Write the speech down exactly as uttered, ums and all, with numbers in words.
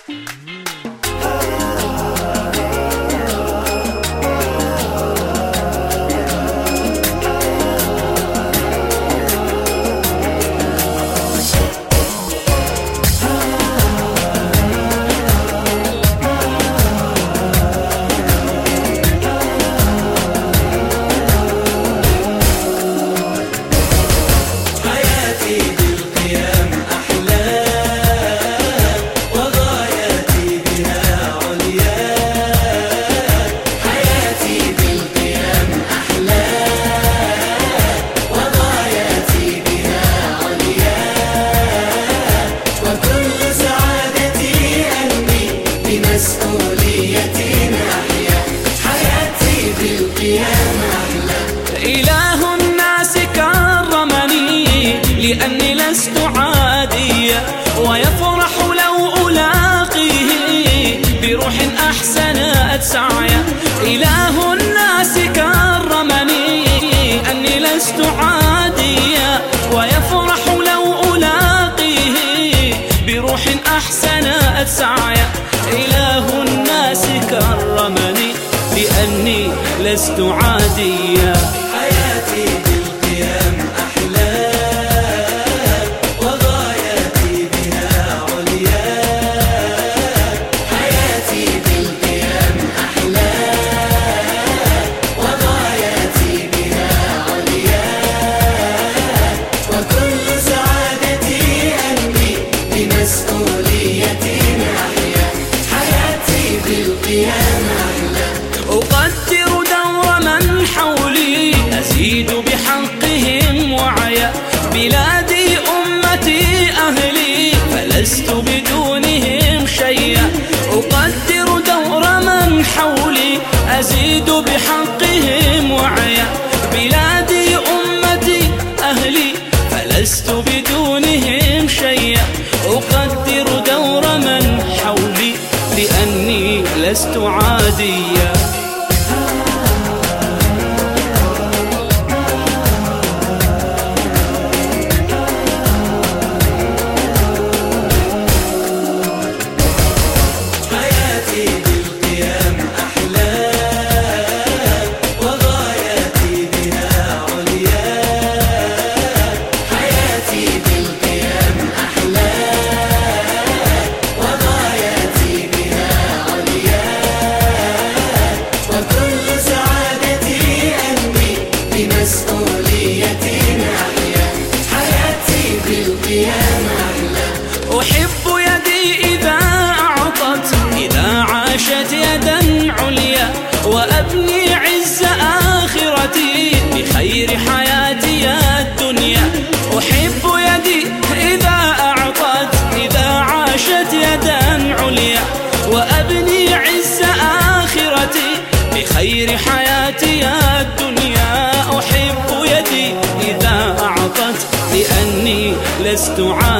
إله الناس كرمني لأني لست عادية، ويفرح لو ألاقيه بروح أحسنت سعيا. إله الناس كرمني أني لست عادية، ويفرح لو ألاقيه بروح أحسنت سعيا. إله الناس كرمني لأني لست عادية. حياتي بالقيام أحلى وغايتي بها عليا. حياتي بالقيام أحلى وغايتي بها عليا. وكل سعادتي أني بمسؤوليتي أحيا. حياتي بالقيام أحلى. أقدر دور من حولي أزيد بحقهم وعيا. بلادي أمتي أهلي فلست بدونهم شيئا. أقدر دور من حولي أزيد بحقهم وعيا. بلادي أمتي أهلي فلست بدونهم شيئا. أقدر دور من حولي لأني لست عادية. أحب يدي إذا أعطت، إذا عاشت يدا عليا. وأبني عز آخرتي بخير حياتي الدنيا. أحب يدي إذا أعطت، إذا عاشت يدا عليا. وأبني عز آخرتي بخير حياتي الدنيا. أحب يدي إذا أعطت لأني لست عادية.